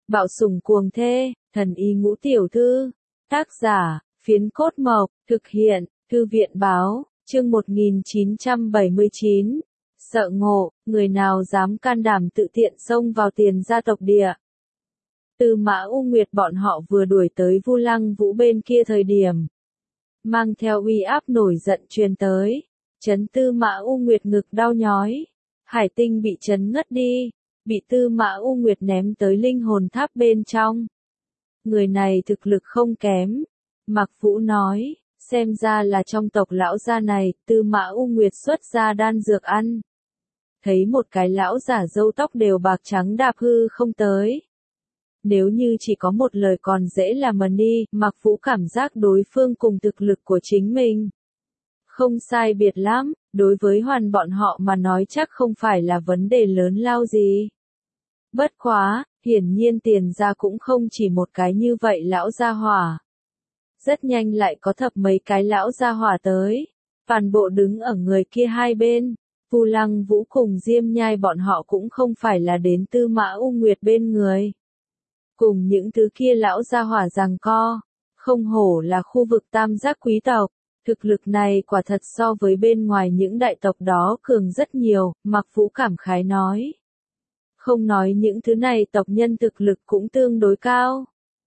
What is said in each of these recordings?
Bạo sủng cuồng thê, thần y ngũ tiểu thư. Tác giả, Phiến Cốt Mộc, thực hiện, Thư viện báo, chương 1979. Sợ ngộ, người nào dám can đảm tự tiện xông vào Tiền gia tộc địa. Tư Mã U Nguyệt bọn họ vừa đuổi tới Vu Lăng Vũ bên kia thời điểm, mang theo uy áp nổi giận truyền tới, chấn Tư Mã U Nguyệt ngực đau nhói, Hải Tinh bị chấn ngất đi, bị Tư Mã U Nguyệt ném tới linh hồn tháp bên trong. Người này thực lực không kém, Mạc Vũ nói, xem ra là trong tộc lão gia này, Tư Mã U Nguyệt xuất ra đan dược ăn. Thấy một cái lão giả râu tóc đều bạc trắng đạp hư không tới. Nếu như chỉ có một lời còn dễ là mần đi, Mạc Vũ cảm giác đối phương cùng thực lực của chính mình không sai biệt lắm, đối với Hoàn bọn họ mà nói chắc không phải là vấn đề lớn lao gì. Bất quá, hiển nhiên Tiền gia cũng không chỉ một cái như vậy lão gia hỏa. Rất nhanh lại có thập mấy cái lão gia hỏa tới, toàn bộ đứng ở người kia hai bên. Vu Lăng Vũ cùng Diêm Nhai bọn họ cũng không phải là đến Tư Mã U Nguyệt bên người. Cùng những thứ kia lão gia hỏa giằng co, không hổ là khu vực tam giác quý tộc, thực lực này quả thật so với bên ngoài những đại tộc đó cường rất nhiều, Mạc Vũ cảm khái nói. Không nói những thứ này tộc nhân thực lực cũng tương đối cao.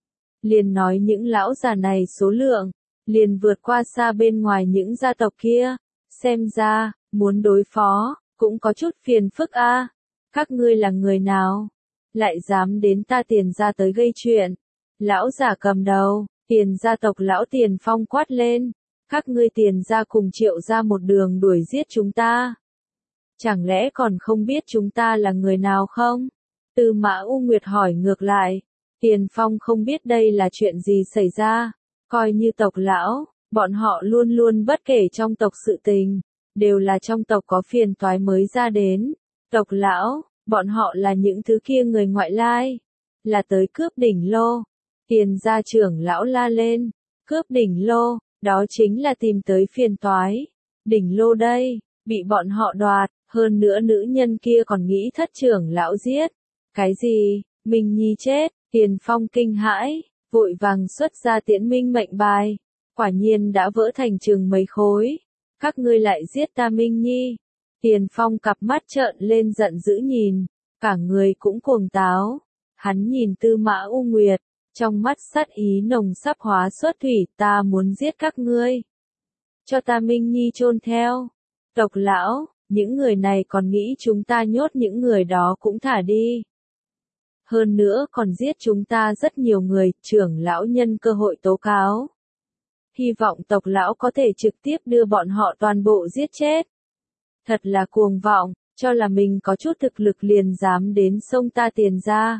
Liền nói những lão già này số lượng, liền vượt qua xa bên ngoài những gia tộc kia, xem ra, muốn đối phó, cũng có chút phiền phức a. Các ngươi là người nào? Lại dám đến ta Tiền gia tới gây chuyện. Lão giả cầm đầu, Tiền gia tộc lão Tiền Phong quát lên. Các ngươi Tiền gia cùng Triệu gia một đường đuổi giết chúng ta. Chẳng lẽ còn không biết chúng ta là người nào không? Tư Mã U Nguyệt hỏi ngược lại. Tiền Phong không biết đây là chuyện gì xảy ra. Coi như tộc lão, bọn họ luôn luôn bất kể trong tộc sự tình. Đều là trong tộc có phiền toái mới ra đến. Tộc lão, bọn họ là những thứ kia người ngoại lai. Là tới cướp đỉnh lô. Tiền gia trưởng lão la lên. Cướp đỉnh lô, đó chính là tìm tới phiền toái. Đỉnh lô đây, bị bọn họ đoạt, hơn nữa nữ nhân kia còn nghĩ thất trưởng lão giết. Cái gì, Minh Nhi chết, Tiền Phong kinh hãi, vội vàng xuất ra Tiễn Minh mệnh bài. Quả nhiên đã vỡ thành chừng mấy khối. Các ngươi lại giết ta Minh Nhi. Tiền Phong cặp mắt trợn lên giận dữ nhìn, cả người cũng cuồng táo. Hắn nhìn Tư Mã U Nguyệt, trong mắt sát ý nồng sắp hóa xuất thủy, ta muốn giết các ngươi. Cho ta Minh Nhi chôn theo. Tộc lão, những người này còn nghĩ chúng ta nhốt những người đó cũng thả đi. Hơn nữa còn giết chúng ta rất nhiều người, trưởng lão nhân cơ hội tố cáo. Hy vọng tộc lão có thể trực tiếp đưa bọn họ toàn bộ giết chết. Thật là cuồng vọng, cho là mình có chút thực lực liền dám đến xông ta Tiền gia.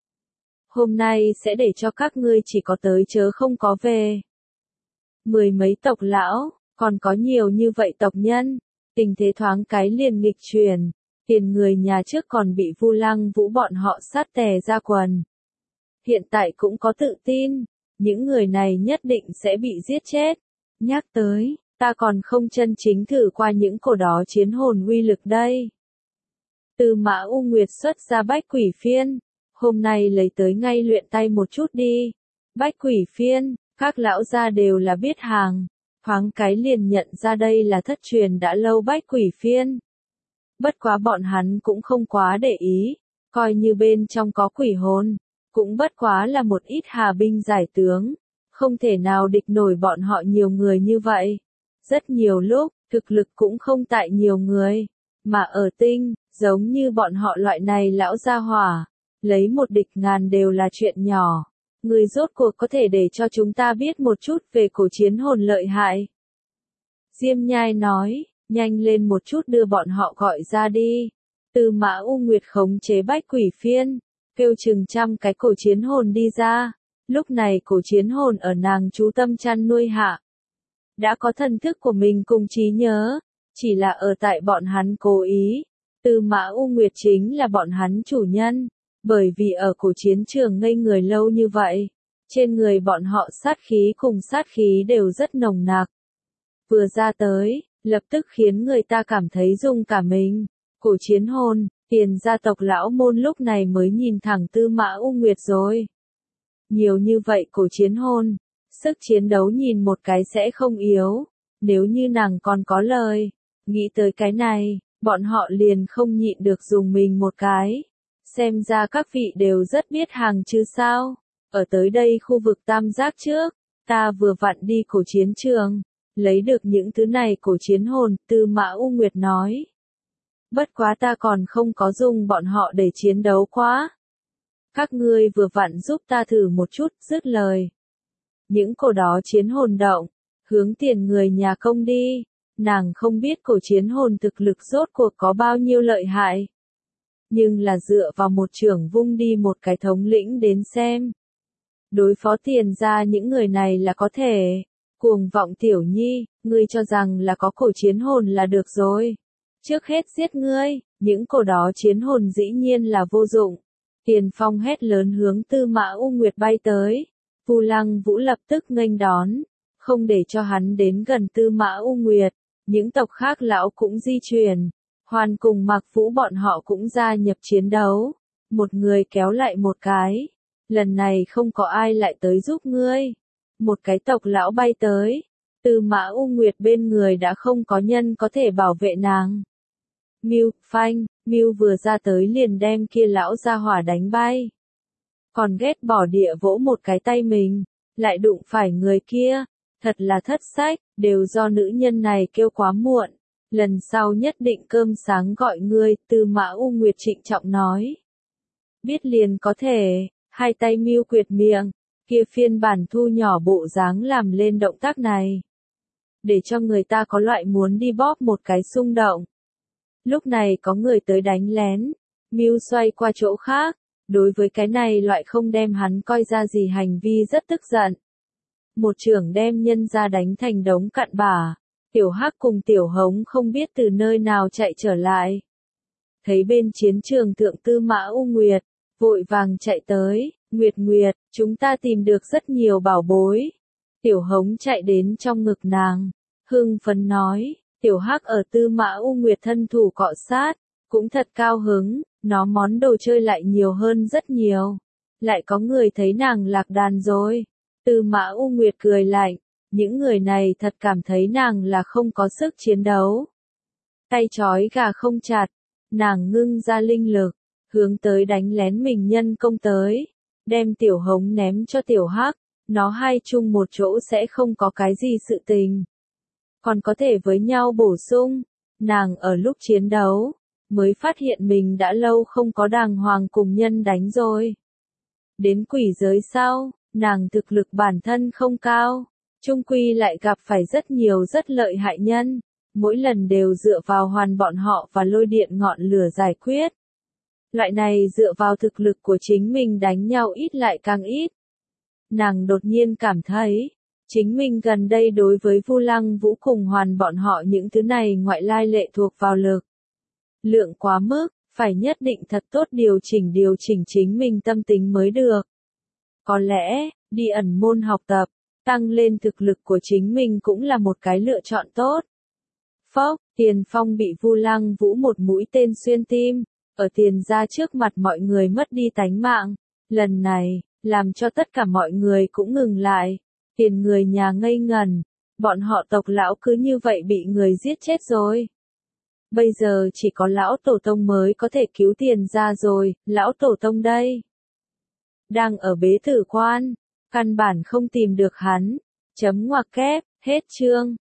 Hôm nay sẽ để cho các ngươi chỉ có tới chớ không có về. Mười mấy tộc lão, còn có nhiều như vậy tộc nhân, tình thế thoáng cái liền nghịch chuyển. Tiền người nhà trước còn bị Vu Lăng Vũ bọn họ sát tè ra quần. Hiện tại cũng có tự tin, những người này nhất định sẽ bị giết chết. Nhắc tới, ta còn không chân chính thử qua những cổ đó chiến hồn uy lực đây. Tư Mã U Nguyệt xuất ra Bách Quỷ Phiên, hôm nay lấy tới ngay luyện tay một chút đi. Bách Quỷ Phiên, các lão gia đều là biết hàng, thoáng cái liền nhận ra đây là thất truyền đã lâu Bách Quỷ Phiên. Bất quá bọn hắn cũng không quá để ý, coi như bên trong có quỷ hồn, cũng bất quá là một ít hà binh giải tướng, không thể nào địch nổi bọn họ nhiều người như vậy. Rất nhiều lúc, thực lực cũng không tại nhiều người, mà ở tinh, giống như bọn họ loại này lão gia hỏa, lấy một địch ngàn đều là chuyện nhỏ. Người rốt cuộc có thể để cho chúng ta biết một chút về cổ chiến hồn lợi hại. Diêm Nhai nói. Nhanh lên một chút đưa bọn họ gọi ra đi. Tư Mã U Nguyệt khống chế Bách Quỷ Phiên, kêu chừng trăm cái cổ chiến hồn đi ra. Lúc này cổ chiến hồn ở nàng chú tâm chăn nuôi hạ. Đã có thần thức của mình cùng trí nhớ, chỉ là ở tại bọn hắn cố ý. Tư Mã U Nguyệt chính là bọn hắn chủ nhân, bởi vì ở cổ chiến trường ngây người lâu như vậy. Trên người bọn họ sát khí cùng sát khí đều rất nồng nặc. Vừa ra tới, lập tức khiến người ta cảm thấy rung cả mình. Cổ chiến hồn, Tiền gia tộc lão môn lúc này mới nhìn thẳng Tư Mã U Nguyệt rồi. Nhiều như vậy cổ chiến hồn, sức chiến đấu nhìn một cái sẽ không yếu, nếu như nàng còn có lời, nghĩ tới cái này, bọn họ liền không nhịn được dùng mình một cái. Xem ra các vị đều rất biết hàng chứ sao, ở tới đây khu vực tam giác trước, ta vừa vặn đi cổ chiến trường, lấy được những thứ này cổ chiến hồn, Tư Mã U Nguyệt nói. Bất quá ta còn không có dùng bọn họ để chiến đấu quá. Các ngươi vừa vặn giúp ta thử một chút, dứt lời. Những cổ đó chiến hồn động, hướng tiền người nhà công đi, nàng không biết cổ chiến hồn thực lực rốt cuộc có bao nhiêu lợi hại. Nhưng là dựa vào một trưởng vung đi một cái thống lĩnh đến xem. Đối phó tiền ra những người này là có thể. Cuồng vọng tiểu nhi, ngươi cho rằng là có cổ chiến hồn là được rồi. Trước hết giết ngươi, những cổ đó chiến hồn dĩ nhiên là vô dụng. Tiền Phong hét lớn hướng Tư Mã U Nguyệt bay tới. Vu Lăng Vũ lập tức nghênh đón, không để cho hắn đến gần Tư Mã U Nguyệt. Những tộc khác lão cũng di chuyển. Hoàn cùng Mạc Vũ bọn họ cũng gia nhập chiến đấu. Một người kéo lại một cái. Lần này không có ai lại tới giúp ngươi. Một cái tộc lão bay tới. Tư Mã U Nguyệt bên người đã không có nhân có thể bảo vệ nàng. Mưu, phanh, Mưu vừa ra tới liền đem kia lão ra hỏa đánh bay. Còn ghét bỏ địa vỗ một cái tay mình, lại đụng phải người kia. Thật là thất sách, đều do nữ nhân này kêu quá muộn. Lần sau nhất định cơm sáng gọi ngươi, Tư Mã U Nguyệt trịnh trọng nói. Biết liền có thể, hai tay Mưu quyệt miệng, kia phiên bản thu nhỏ bộ dáng làm lên động tác này. Để cho người ta có loại muốn đi bóp một cái xung động. Lúc này có người tới đánh lén, Mưu xoay qua chỗ khác, đối với cái này loại không đem hắn coi ra gì hành vi rất tức giận. Một trưởng đem nhân ra đánh thành đống cặn bã, Tiểu Hắc cùng Tiểu Hống không biết từ nơi nào chạy trở lại. Thấy bên chiến trường thượng Tư Mã U Nguyệt, vội vàng chạy tới, Nguyệt Nguyệt, chúng ta tìm được rất nhiều bảo bối. Tiểu Hống chạy đến trong ngực nàng, hưng phấn nói. Tiểu Hắc ở Tư Mã U Nguyệt thân thủ cọ sát, cũng thật cao hứng, nó món đồ chơi lại nhiều hơn rất nhiều. Lại có người thấy nàng lạc đàn rồi. Tư Mã U Nguyệt cười lạnh, những người này thật cảm thấy nàng là không có sức chiến đấu. Tay trói gà không chặt, nàng ngưng ra linh lực, hướng tới đánh lén mình nhân công tới, đem Tiểu Hống ném cho Tiểu Hắc, nó hai chung một chỗ sẽ không có cái gì sự tình. Còn có thể với nhau bổ sung, nàng ở lúc chiến đấu, mới phát hiện mình đã lâu không có đàng hoàng cùng nhân đánh rồi. Đến quỷ giới sau, nàng thực lực bản thân không cao, chung quy lại gặp phải rất nhiều rất lợi hại nhân, mỗi lần đều dựa vào hoàn bọn họ và lôi điện ngọn lửa giải quyết. Loại này dựa vào thực lực của chính mình đánh nhau ít lại càng ít. Nàng đột nhiên cảm thấy, chính mình gần đây đối với Vu Lăng Vũ cùng hoàn bọn họ những thứ này ngoại lai lệ thuộc vào lực. Lượng quá mức, phải nhất định thật tốt điều chỉnh chính mình tâm tính mới được. Có lẽ, đi ẩn môn học tập, tăng lên thực lực của chính mình cũng là một cái lựa chọn tốt. Phốc, Tiền Phong bị Vu Lăng Vũ một mũi tên xuyên tim, ở Tiền gia trước mặt mọi người mất đi tánh mạng. Lần này, làm cho tất cả mọi người cũng ngừng lại. Tiền người nhà ngây ngẩn, bọn họ tộc lão cứ như vậy bị người giết chết rồi. Bây giờ chỉ có lão tổ tông mới có thể cứu Tiền gia rồi, lão tổ tông đây. Đang ở bế tử quan, căn bản không tìm được hắn. Chấm ngoặc kép, hết chương.